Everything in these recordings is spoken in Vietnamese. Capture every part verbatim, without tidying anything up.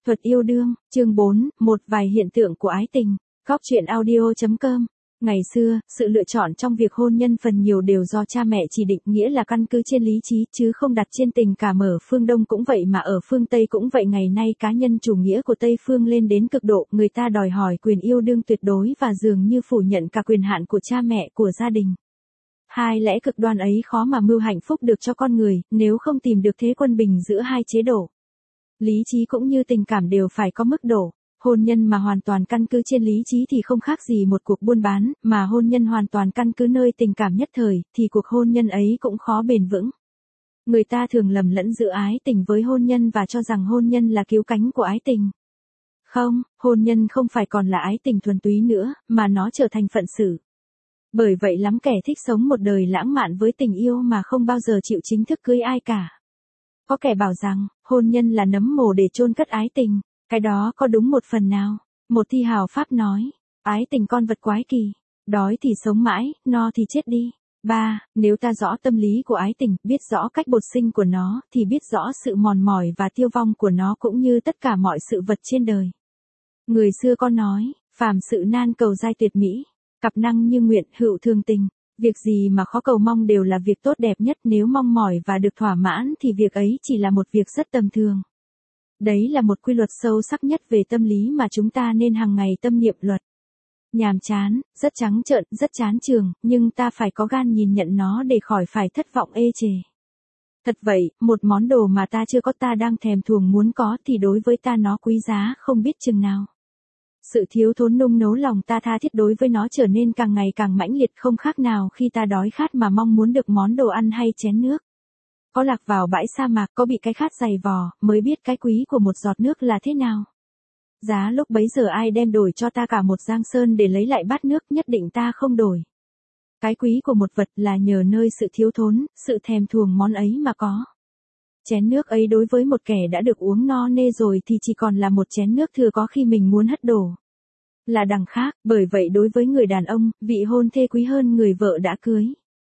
Thuật yêu đương, chương bốn, một vài hiện tượng của ái tình. Góc truyện audio chấm com. Ngày xưa, sự lựa chọn trong việc hôn nhân phần nhiều đều do cha mẹ chỉ định, nghĩa là căn cứ trên lý trí chứ không đặt trên tình cảm. Ở phương Đông cũng vậy mà ở phương Tây cũng vậy. Ngày nay cá nhân chủ nghĩa của Tây phương lên đến cực độ, người ta đòi hỏi quyền yêu đương tuyệt đối và dường như phủ nhận cả quyền hạn của cha mẹ, của gia đình. Hai lẽ cực đoan ấy khó mà mưu hạnh phúc được cho con người, nếu không tìm được thế quân bình giữa hai chế độ. Lý trí cũng như tình cảm đều phải có mức độ. Hôn nhân mà hoàn toàn căn cứ trên lý trí thì không khác gì một cuộc buôn bán, mà hôn nhân hoàn toàn căn cứ nơi tình cảm nhất thời, thì cuộc hôn nhân ấy cũng khó bền vững. Người ta thường lầm lẫn giữa ái tình với hôn nhân và cho rằng hôn nhân là cứu cánh của ái tình. Không, hôn nhân không phải còn là ái tình thuần túy nữa, mà nó trở thành phận sự. Bởi vậy lắm kẻ thích sống một đời lãng mạn với tình yêu mà không bao giờ chịu chính thức cưới ai cả. Có kẻ bảo rằng, hôn nhân là nấm mồ để chôn cất ái tình. Cái đó có đúng một phần nào. Một thi hào Pháp nói, ái tình con vật quái kỳ. Đói thì sống mãi, no thì chết đi. ba. Nếu ta rõ tâm lý của ái tình, biết rõ cách bột sinh của nó, thì biết rõ sự mòn mỏi và tiêu vong của nó cũng như tất cả mọi sự vật trên đời. Người xưa có nói, phàm sự nan cầu giai tuyệt mỹ, cặp năng như nguyện hữu thường tình. Việc gì mà khó cầu mong đều là việc tốt đẹp nhất, nếu mong mỏi và được thỏa mãn thì việc ấy chỉ là một việc rất tầm thường. Đấy là một quy luật sâu sắc nhất về tâm lý mà chúng ta nên hàng ngày tâm niệm luật. Nhàm chán, rất trắng trợn, rất chán chường, nhưng ta phải có gan nhìn nhận nó để khỏi phải thất vọng ê chề. Thật vậy, một món đồ mà ta chưa có, ta đang thèm thuồng muốn có, thì đối với ta nó quý giá không biết chừng nào. Sự thiếu thốn nung nấu lòng ta tha thiết đối với nó trở nên càng ngày càng mãnh liệt, không khác nào khi ta đói khát mà mong muốn được món đồ ăn hay chén nước. Có lạc vào bãi sa mạc, có bị cái khát dày vò, mới biết cái quý của một giọt nước là thế nào. Giá lúc bấy giờ ai đem đổi cho ta cả một giang sơn để lấy lại bát nước, nhất định ta không đổi. Cái quý của một vật là nhờ nơi sự thiếu thốn, sự thèm thuồng món ấy mà có. Chén nước ấy đối với một kẻ đã được uống no nê rồi thì chỉ còn là một chén nước thừa có khi mình muốn hất đổ. Là đằng khác, bởi vậy đối với người đàn ông, vị hôn thê quý hơn người vợ đã cưới.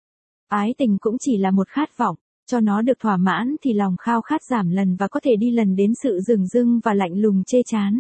Ái tình cũng chỉ là một khát vọng, cho nó được thỏa mãn thì lòng khao khát giảm lần và có thể đi lần đến sự dửng dưng và lạnh lùng chê chán.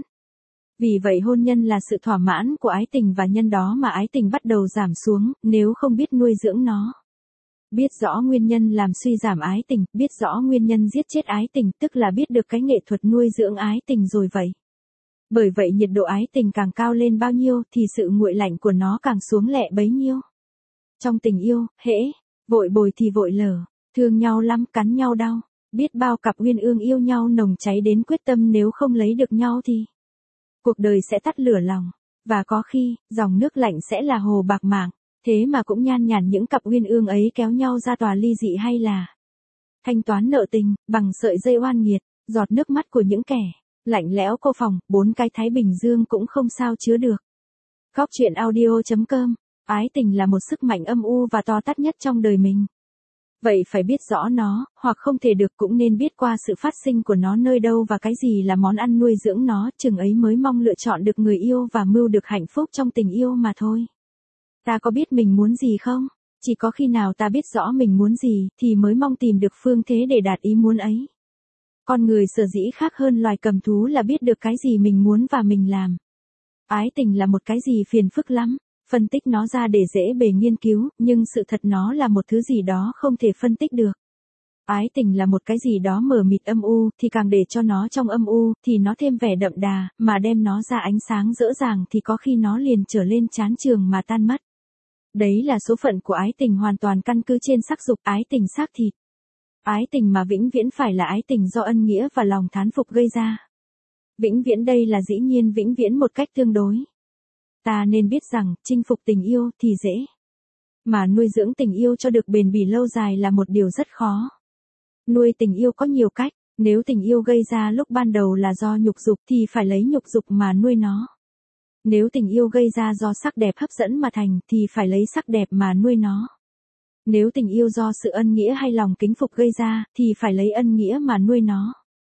Vì vậy hôn nhân là sự thỏa mãn của ái tình và nhân đó mà ái tình bắt đầu giảm xuống, nếu không biết nuôi dưỡng nó. Biết rõ nguyên nhân làm suy giảm ái tình, biết rõ nguyên nhân giết chết ái tình, tức là biết được cái nghệ thuật nuôi dưỡng ái tình rồi vậy. Bởi vậy nhiệt độ ái tình càng cao lên bao nhiêu thì sự nguội lạnh của nó càng xuống lẹ bấy nhiêu. Trong tình yêu, hễ vội bồi thì vội lở, thương nhau lắm cắn nhau đau, biết bao cặp uyên ương yêu nhau nồng cháy đến quyết tâm nếu không lấy được nhau thì cuộc đời sẽ tắt lửa lòng, và có khi dòng nước lạnh sẽ là hồ bạc mảng. Thế mà cũng nhan nhản những cặp uyên ương ấy kéo nhau ra tòa ly dị hay là thanh toán nợ tình bằng sợi dây oan nghiệt, giọt nước mắt của những kẻ lạnh lẽo cô phòng, bốn cái Thái Bình Dương cũng không sao chứa được. Góc truyện audio chấm com. Ái tình là một sức mạnh âm u và to tát nhất trong đời mình. Vậy phải biết rõ nó, hoặc không thể được cũng nên biết qua sự phát sinh của nó nơi đâu và cái gì là món ăn nuôi dưỡng nó, chừng ấy mới mong lựa chọn được người yêu và mưu được hạnh phúc trong tình yêu mà thôi. Ta có biết mình muốn gì không? Chỉ có khi nào ta biết rõ mình muốn gì, thì mới mong tìm được phương thế để đạt ý muốn ấy. Con người sở dĩ khác hơn loài cầm thú là biết được cái gì mình muốn và mình làm. Ái tình là một cái gì phiền phức lắm, phân tích nó ra để dễ bề nghiên cứu, nhưng sự thật nó là một thứ gì đó không thể phân tích được. Ái tình là một cái gì đó mờ mịt âm u, thì càng để cho nó trong âm u, thì nó thêm vẻ đậm đà, mà đem nó ra ánh sáng rỡ ràng thì có khi nó liền trở lên chán chường mà tan mất. Đấy là số phận của ái tình hoàn toàn căn cứ trên sắc dục, ái tình xác thịt. Ái tình mà vĩnh viễn phải là ái tình do ân nghĩa và lòng thán phục gây ra. Vĩnh viễn đây là dĩ nhiên vĩnh viễn một cách tương đối. Ta nên biết rằng, chinh phục tình yêu thì dễ. Mà nuôi dưỡng tình yêu cho được bền bỉ lâu dài là một điều rất khó. Nuôi tình yêu có nhiều cách, nếu tình yêu gây ra lúc ban đầu là do nhục dục thì phải lấy nhục dục mà nuôi nó. Nếu tình yêu gây ra do sắc đẹp hấp dẫn mà thành thì phải lấy sắc đẹp mà nuôi nó. Nếu tình yêu do sự ân nghĩa hay lòng kính phục gây ra thì phải lấy ân nghĩa mà nuôi nó.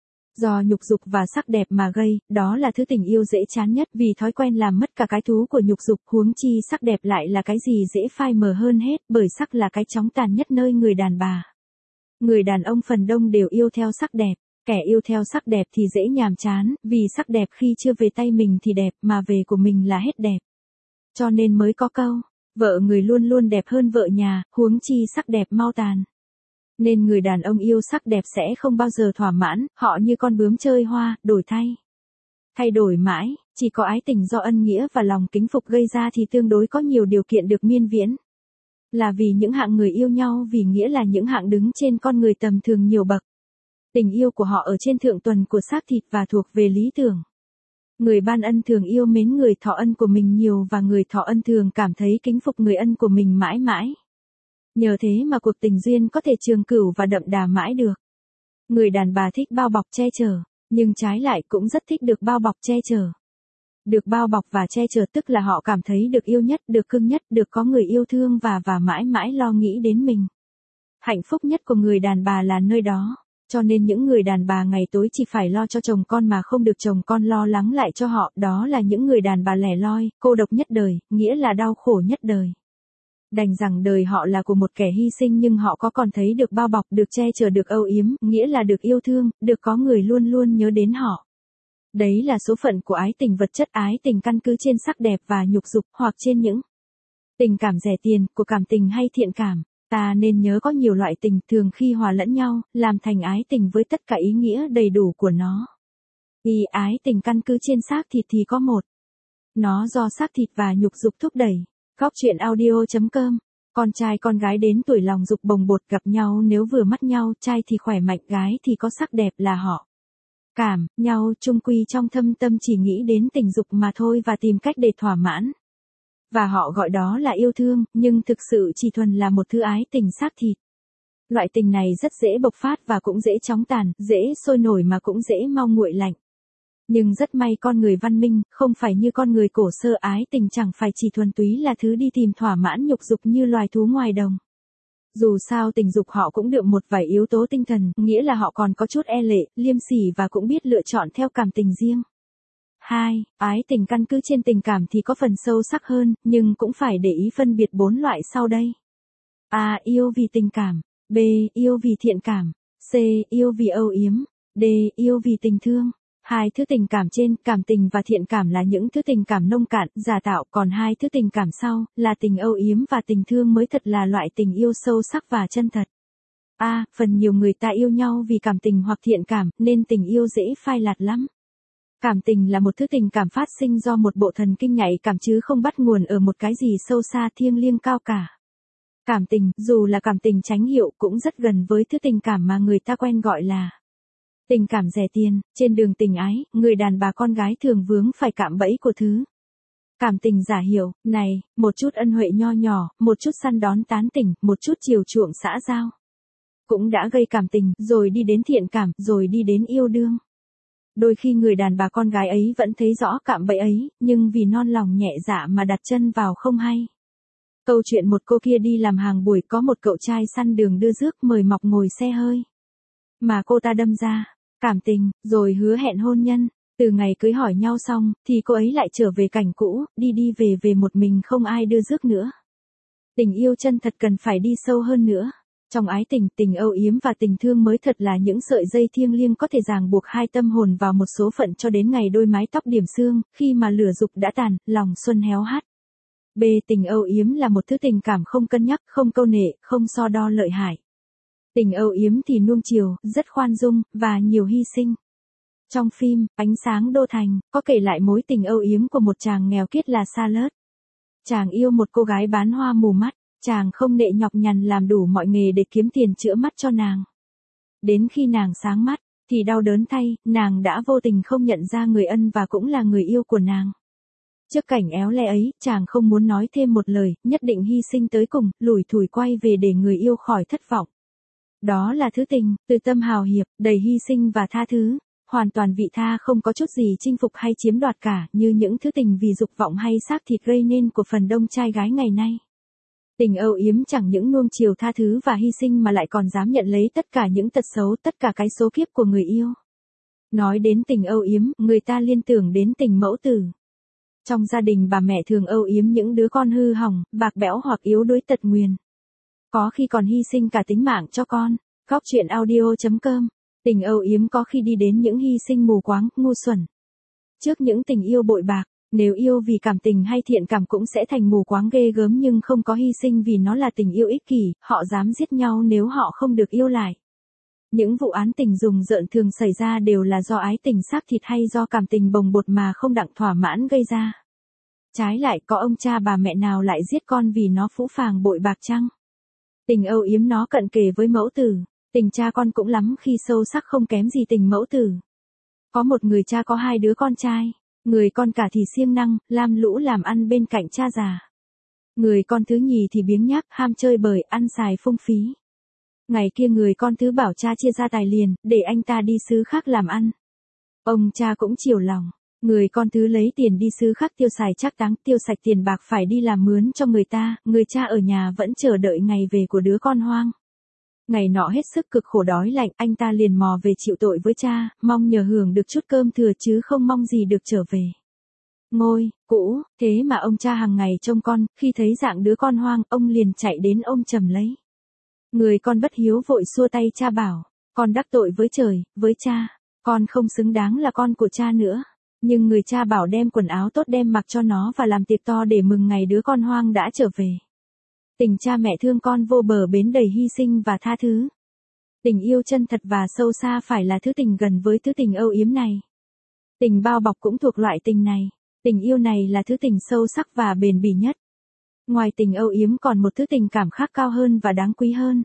Do nhục dục và sắc đẹp mà gây, đó là thứ tình yêu dễ chán nhất vì thói quen làm mất cả cái thú của nhục dục, huống chi sắc đẹp lại là cái gì dễ phai mờ hơn hết, bởi sắc là cái chóng tàn nhất nơi người đàn bà. Người đàn ông phần đông đều yêu theo sắc đẹp. Kẻ yêu theo sắc đẹp thì dễ nhàm chán, vì sắc đẹp khi chưa về tay mình thì đẹp, mà về của mình là hết đẹp. Cho nên mới có câu, vợ người luôn luôn đẹp hơn vợ nhà, huống chi sắc đẹp mau tàn. Nên người đàn ông yêu sắc đẹp sẽ không bao giờ thỏa mãn, họ như con bướm chơi hoa, đổi thay. Thay đổi mãi, chỉ có ái tình do ân nghĩa và lòng kính phục gây ra thì tương đối có nhiều điều kiện được miên viễn. Là vì những hạng người yêu nhau vì nghĩa là những hạng đứng trên con người tầm thường nhiều bậc. Tình yêu của họ ở trên thượng tuần của xác thịt và thuộc về lý tưởng. Người ban ân thường yêu mến người thọ ân của mình nhiều và người thọ ân thường cảm thấy kính phục người ân của mình mãi mãi. Nhờ thế mà cuộc tình duyên có thể trường cửu và đậm đà mãi được. Người đàn bà thích bao bọc che chở, nhưng trái lại cũng rất thích được bao bọc che chở. Được bao bọc và che chở tức là họ cảm thấy được yêu nhất, được cưng nhất, được có người yêu thương và và mãi mãi lo nghĩ đến mình. Hạnh phúc nhất của người đàn bà là nơi đó. Cho nên những người đàn bà ngày tối chỉ phải lo cho chồng con mà không được chồng con lo lắng lại cho họ, đó là những người đàn bà lẻ loi, cô độc nhất đời, nghĩa là đau khổ nhất đời. Đành rằng đời họ là của một kẻ hy sinh nhưng họ có còn thấy được bao bọc, được che chở, được âu yếm, nghĩa là được yêu thương, được có người luôn luôn nhớ đến họ. Đấy là số phận của ái tình vật chất, ái tình căn cứ trên sắc đẹp và nhục dục, hoặc trên những tình cảm rẻ tiền, của cảm tình hay thiện cảm. Ta nên nhớ có nhiều loại tình thường khi hòa lẫn nhau, làm thành ái tình với tất cả ý nghĩa đầy đủ của nó. Vì ái tình căn cứ trên xác thịt thì có một. Nó do xác thịt và nhục dục thúc đẩy. Góc truyện audio chấm com. Con trai con gái đến tuổi lòng dục bồng bột gặp nhau, nếu vừa mắt nhau, trai thì khỏe mạnh, gái thì có sắc đẹp là họ. Cảm nhau chung quy trong thâm tâm chỉ nghĩ đến tình dục mà thôi và tìm cách để thỏa mãn. Và họ gọi đó là yêu thương, nhưng thực sự chỉ thuần là một thứ ái tình xác thịt. Loại tình này rất dễ bộc phát và cũng dễ chóng tàn, dễ sôi nổi mà cũng dễ mau nguội lạnh. Nhưng rất may con người văn minh, không phải như con người cổ sơ, ái tình chẳng phải chỉ thuần túy là thứ đi tìm thỏa mãn nhục dục như loài thú ngoài đồng. Dù sao tình dục họ cũng đượm một vài yếu tố tinh thần, nghĩa là họ còn có chút e lệ, liêm sỉ và cũng biết lựa chọn theo cảm tình riêng. hai. Ái tình căn cứ trên tình cảm thì có phần sâu sắc hơn, nhưng cũng phải để ý phân biệt bốn loại sau đây. A. Yêu vì tình cảm. B. Yêu vì thiện cảm. C. Yêu vì âu yếm. D. Yêu vì tình thương. Hai thứ tình cảm trên, cảm tình và thiện cảm là những thứ tình cảm nông cạn, giả tạo, còn hai thứ tình cảm sau, là tình âu yếm và tình thương mới thật là loại tình yêu sâu sắc và chân thật. A. Phần nhiều người ta yêu nhau vì cảm tình hoặc thiện cảm, nên tình yêu dễ phai nhạt lắm. Cảm tình là một thứ tình cảm phát sinh do một bộ thần kinh nhạy cảm chứ không bắt nguồn ở một cái gì sâu xa thiêng liêng cao cả. Cảm tình, dù là cảm tình chánh hiệu, cũng rất gần với thứ tình cảm mà người ta quen gọi là tình cảm rẻ tiền. Trên đường tình ái, người đàn bà con gái thường vướng phải cạm bẫy của thứ cảm tình giả hiệu này, một chút ân huệ nho nhỏ, một chút săn đón tán tỉnh, một chút chiều chuộng xã giao. Cũng đã gây cảm tình, rồi đi đến thiện cảm, rồi đi đến yêu đương. Đôi khi người đàn bà con gái ấy vẫn thấy rõ cạm bẫy ấy, nhưng vì non lòng nhẹ dạ mà đặt chân vào không hay. Câu chuyện một cô kia đi làm hàng buổi, có một cậu trai săn đường đưa rước mời mọc ngồi xe hơi. Mà cô ta đâm ra cảm tình, rồi hứa hẹn hôn nhân. Từ ngày cưới hỏi nhau xong, thì cô ấy lại trở về cảnh cũ, đi đi về về một mình không ai đưa rước nữa. Tình yêu chân thật cần phải đi sâu hơn nữa. Trong ái tình, tình âu yếm và tình thương mới thật là những sợi dây thiêng liêng có thể ràng buộc hai tâm hồn vào một số phận cho đến ngày đôi mái tóc điểm xương, khi mà lửa dục đã tàn, lòng xuân héo hắt. B. Tình âu yếm là một thứ tình cảm không cân nhắc, không câu nệ, không so đo lợi hại. Tình âu yếm thì nuông chiều, rất khoan dung, và nhiều hy sinh. Trong phim, Ánh sáng đô thành, có kể lại mối tình âu yếm của một chàng nghèo kiết là Charles. Chàng yêu một cô gái bán hoa mù mắt. Chàng không nệ nhọc nhằn làm đủ mọi nghề để kiếm tiền chữa mắt cho nàng. Đến khi nàng sáng mắt, thì đau đớn thay, nàng đã vô tình không nhận ra người ân và cũng là người yêu của nàng. Trước cảnh éo le ấy, chàng không muốn nói thêm một lời, nhất định hy sinh tới cùng, lủi thủi quay về để người yêu khỏi thất vọng. Đó là thứ tình, từ tâm hào hiệp, đầy hy sinh và tha thứ, hoàn toàn vị tha, không có chút gì chinh phục hay chiếm đoạt cả, như những thứ tình vì dục vọng hay xác thịt gây nên của phần đông trai gái ngày nay. Tình âu yếm chẳng những nuông chiều tha thứ và hy sinh mà lại còn dám nhận lấy tất cả những tật xấu, tất cả cái số kiếp của người yêu. Nói đến tình âu yếm, người ta liên tưởng đến tình mẫu tử. Trong gia đình bà mẹ thường âu yếm những đứa con hư hỏng, bạc bẽo hoặc yếu đuối tật nguyền. Có khi còn hy sinh cả tính mạng cho con. Góc truyện audio chấm com Tình âu yếm có khi đi đến những hy sinh mù quáng, ngu xuẩn. Trước những tình yêu bội bạc, nếu yêu vì cảm tình hay thiện cảm cũng sẽ thành mù quáng ghê gớm, nhưng không có hy sinh vì nó là tình yêu ích kỷ, họ dám giết nhau nếu họ không được yêu lại. Những vụ án tình rùng rợn thường xảy ra đều là do ái tình xác thịt hay do cảm tình bồng bột mà không đặng thỏa mãn gây ra. Trái lại, có ông cha bà mẹ nào lại giết con vì nó phũ phàng bội bạc chăng? Tình âu yếm nó cận kề với mẫu tử, tình cha con cũng lắm khi sâu sắc không kém gì tình mẫu tử. Có một người cha có hai đứa con trai, người con cả thì siêng năng, lam lũ làm ăn bên cạnh cha già. Người con thứ nhì thì biếng nhác, ham chơi bời, ăn xài phung phí. Ngày kia người con thứ bảo cha chia ra tài liền, để anh ta đi xứ khác làm ăn. Ông cha cũng chiều lòng, người con thứ lấy tiền đi xứ khác tiêu xài trác táng, tiêu sạch tiền bạc phải đi làm mướn cho người ta, người cha ở nhà vẫn chờ đợi ngày về của đứa con hoang. Ngày nọ hết sức cực khổ đói lạnh, anh ta liền mò về chịu tội với cha, mong nhờ hưởng được chút cơm thừa chứ không mong gì được trở về ngôi cũ. Thế mà ông cha hàng ngày trông con, khi thấy dạng đứa con hoang, ông liền chạy đến ôm chầm lấy. Người con bất hiếu vội xua tay cha bảo, con đắc tội với trời, với cha, con không xứng đáng là con của cha nữa. Nhưng người cha bảo đem quần áo tốt đem mặc cho nó và làm tiệc to để mừng ngày đứa con hoang đã trở về. Tình cha mẹ thương con vô bờ bến đầy hy sinh và tha thứ. Tình yêu chân thật và sâu xa phải là thứ tình gần với thứ tình âu yếm này. Tình bao bọc cũng thuộc loại tình này. Tình yêu này là thứ tình sâu sắc và bền bỉ nhất. Ngoài tình âu yếm còn một thứ tình cảm khác cao hơn và đáng quý hơn.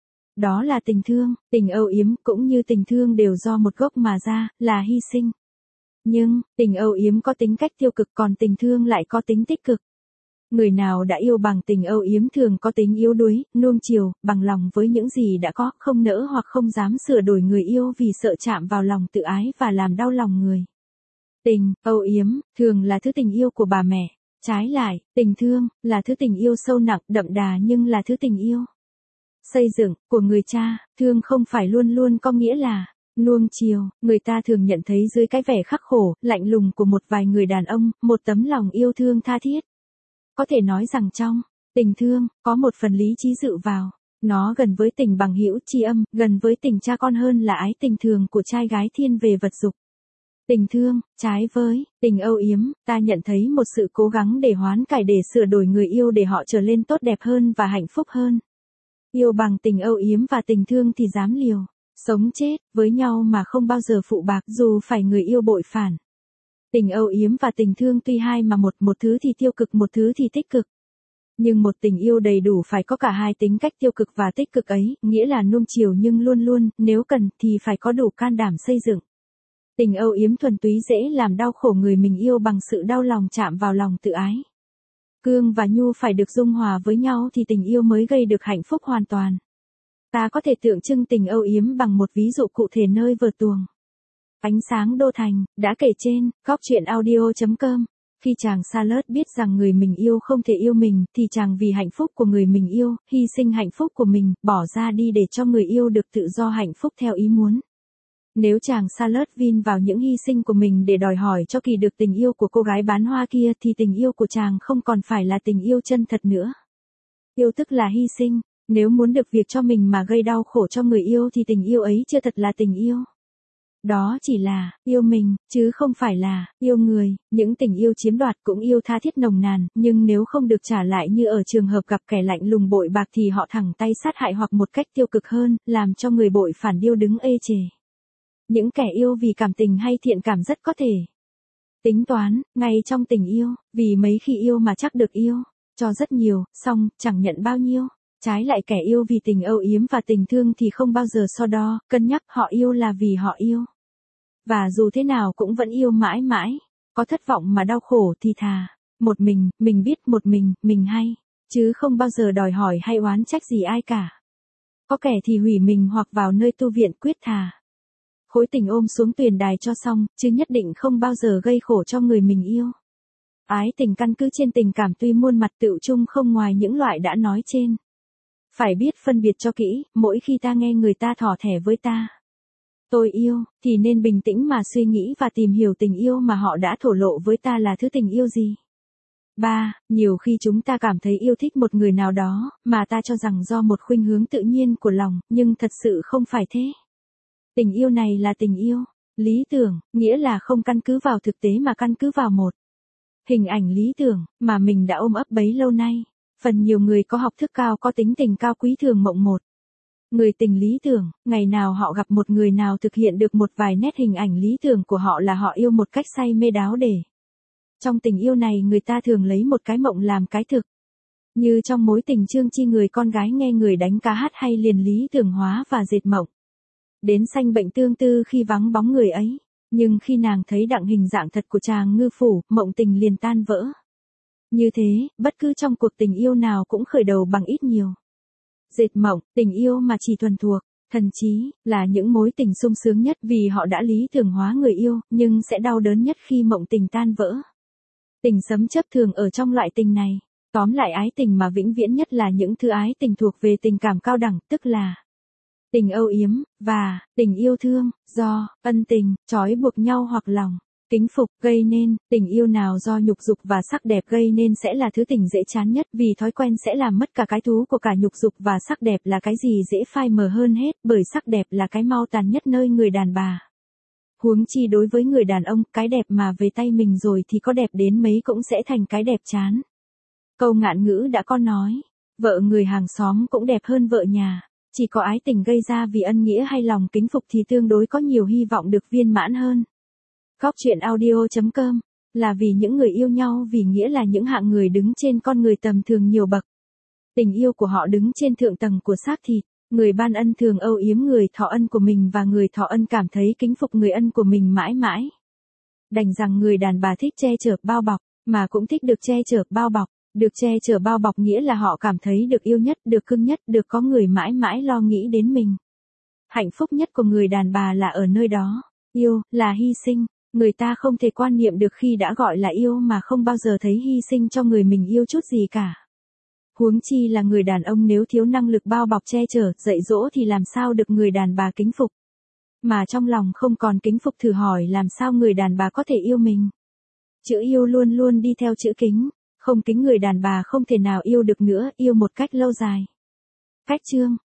Đó là tình thương. Tình âu yếm cũng như tình thương đều do một gốc mà ra, là hy sinh. Nhưng, tình âu yếm có tính cách tiêu cực, còn tình thương lại có tính tích cực. Người nào đã yêu bằng tình âu yếm thường có tính yếu đuối, nuông chiều, bằng lòng với những gì đã có, không nỡ hoặc không dám sửa đổi người yêu vì sợ chạm vào lòng tự ái và làm đau lòng người. Tình âu yếm thường là thứ tình yêu của bà mẹ. Trái lại, tình thương là thứ tình yêu sâu nặng, đậm đà nhưng là thứ tình yêu xây dựng của người cha. Thương không phải luôn luôn có nghĩa là nuông chiều. Người ta thường nhận thấy dưới cái vẻ khắc khổ, lạnh lùng của một vài người đàn ông, một tấm lòng yêu thương tha thiết. Có thể nói rằng trong tình thương có một phần lý trí dự vào. Nó gần với tình bằng hữu tri âm, gần với tình cha con hơn là ái tình thường của trai gái thiên về vật dục. Tình thương, trái với tình âu yếm, ta nhận thấy một sự cố gắng để hoán cải, để sửa đổi người yêu để họ trở lên tốt đẹp hơn và hạnh phúc hơn. Yêu bằng tình âu yếm và tình thương thì dám liều sống chết với nhau mà không bao giờ phụ bạc, dù phải người yêu bội phản. Tình âu yếm và tình thương tuy hai mà một, một thứ thì tiêu cực, một thứ thì tích cực. Nhưng một tình yêu đầy đủ phải có cả hai tính cách tiêu cực và tích cực ấy, nghĩa là nuông chiều nhưng luôn luôn, nếu cần, thì phải có đủ can đảm xây dựng. Tình âu yếm thuần túy dễ làm đau khổ người mình yêu bằng sự đau lòng chạm vào lòng tự ái. Cương và nhu phải được dung hòa với nhau thì tình yêu mới gây được hạnh phúc hoàn toàn. Ta có thể tượng trưng tình âu yếm bằng một ví dụ cụ thể nơi vở tuồng Ánh sáng đô thành, đã kể trên, góc truyện audio chấm com. Khi chàng Charles biết rằng người mình yêu không thể yêu mình, thì chàng vì hạnh phúc của người mình yêu, hy sinh hạnh phúc của mình, bỏ ra đi để cho người yêu được tự do hạnh phúc theo ý muốn. Nếu chàng Charles vin vào những hy sinh của mình để đòi hỏi cho kỳ được tình yêu của cô gái bán hoa kia, thì tình yêu của chàng không còn phải là tình yêu chân thật nữa. Yêu tức là hy sinh. Nếu muốn được việc cho mình mà gây đau khổ cho người yêu thì tình yêu ấy chưa thật là tình yêu. Đó chỉ là yêu mình, chứ không phải là yêu người. Những tình yêu chiếm đoạt cũng yêu tha thiết nồng nàn, nhưng nếu không được trả lại như ở trường hợp gặp kẻ lạnh lùng bội bạc thì họ thẳng tay sát hại, hoặc một cách tiêu cực hơn, làm cho người bội phản điêu đứng ê chề. Những kẻ yêu vì cảm tình hay thiện cảm rất có thể tính toán, ngay trong tình yêu, vì mấy khi yêu mà chắc được yêu, cho rất nhiều, xong, chẳng nhận bao nhiêu. Trái lại kẻ yêu vì tình âu yếm và tình thương thì không bao giờ so đo, cân nhắc, họ yêu là vì họ yêu. Và dù thế nào cũng vẫn yêu mãi mãi, có thất vọng mà đau khổ thì thà. Một mình, mình biết một mình, mình hay, chứ không bao giờ đòi hỏi hay oán trách gì ai cả. Có kẻ thì hủy mình hoặc vào nơi tu viện quyết thà khối tình ôm xuống tuyền đài cho xong, chứ nhất định không bao giờ gây khổ cho người mình yêu. Ái tình căn cứ trên tình cảm tuy muôn mặt, tựu chung không ngoài những loại đã nói trên. Phải biết phân biệt cho kỹ, mỗi khi ta nghe người ta thỏ thẻ với ta tôi yêu, thì nên bình tĩnh mà suy nghĩ và tìm hiểu tình yêu mà họ đã thổ lộ với ta là thứ tình yêu gì. ba. Nhiều khi chúng ta cảm thấy yêu thích một người nào đó, mà ta cho rằng do một khuynh hướng tự nhiên của lòng, nhưng thật sự không phải thế. Tình yêu này là tình yêu, lý tưởng, nghĩa là không căn cứ vào thực tế mà căn cứ vào một hình ảnh lý tưởng mà mình đã ôm ấp bấy lâu nay. Phần nhiều người có học thức cao, có tính tình cao quý thường mộng một người tình lý tưởng, ngày nào họ gặp một người nào thực hiện được một vài nét hình ảnh lý tưởng của họ là họ yêu một cách say mê đáo để. Trong tình yêu này người ta thường lấy một cái mộng làm cái thực. Như trong mối tình Trương Chi, người con gái nghe người đánh cá hát hay liền lý tưởng hóa và dệt mộng. Đến sanh bệnh tương tư khi vắng bóng người ấy. Nhưng khi nàng thấy đặng hình dạng thật của chàng ngư phủ, mộng tình liền tan vỡ. Như thế, bất cứ trong cuộc tình yêu nào cũng khởi đầu bằng ít nhiều dệt mộng. Tình yêu mà chỉ thuần thuộc, thần trí, là những mối tình sung sướng nhất vì họ đã lý tưởng hóa người yêu, nhưng sẽ đau đớn nhất khi mộng tình tan vỡ. Tình sấm chớp thường ở trong loại tình này. Tóm lại, ái tình mà vĩnh viễn nhất là những thứ ái tình thuộc về tình cảm cao đẳng, tức là tình âu yếm, và tình yêu thương, do ân tình, trói buộc nhau hoặc lòng kính phục gây nên. Tình yêu nào do nhục dục và sắc đẹp gây nên sẽ là thứ tình dễ chán nhất, vì thói quen sẽ làm mất cả cái thú của cả nhục dục và sắc đẹp là cái gì dễ phai mờ hơn hết, bởi sắc đẹp là cái mau tàn nhất nơi người đàn bà. Huống chi đối với người đàn ông, cái đẹp mà về tay mình rồi thì có đẹp đến mấy cũng sẽ thành cái đẹp chán. Câu ngạn ngữ đã có nói, vợ người hàng xóm cũng đẹp hơn vợ nhà. Chỉ có ái tình gây ra vì ân nghĩa hay lòng kính phục thì tương đối có nhiều hy vọng được viên mãn hơn. Góc truyện audio chấm com là vì những người yêu nhau vì nghĩa là những hạng người đứng trên con người tầm thường nhiều bậc. Tình yêu của họ đứng trên thượng tầng của xác thịt. Người ban ân thường âu yếm người thọ ân của mình và người thọ ân cảm thấy kính phục người ân của mình mãi mãi. Đành rằng người đàn bà thích che chở bao bọc, mà cũng thích được che chở bao bọc. Được che chở bao bọc nghĩa là họ cảm thấy được yêu nhất, được cưng nhất, được có người mãi mãi lo nghĩ đến mình. Hạnh phúc nhất của người đàn bà là ở nơi đó. Yêu, là hy sinh. Người ta không thể quan niệm được khi đã gọi là yêu mà không bao giờ thấy hy sinh cho người mình yêu chút gì cả. Huống chi là người đàn ông nếu thiếu năng lực bao bọc che chở, dạy dỗ thì làm sao được người đàn bà kính phục. Mà trong lòng không còn kính phục thử hỏi làm sao người đàn bà có thể yêu mình. Chữ yêu luôn luôn đi theo chữ kính. Không kính người đàn bà không thể nào yêu được nữa, yêu một cách lâu dài. Cách chương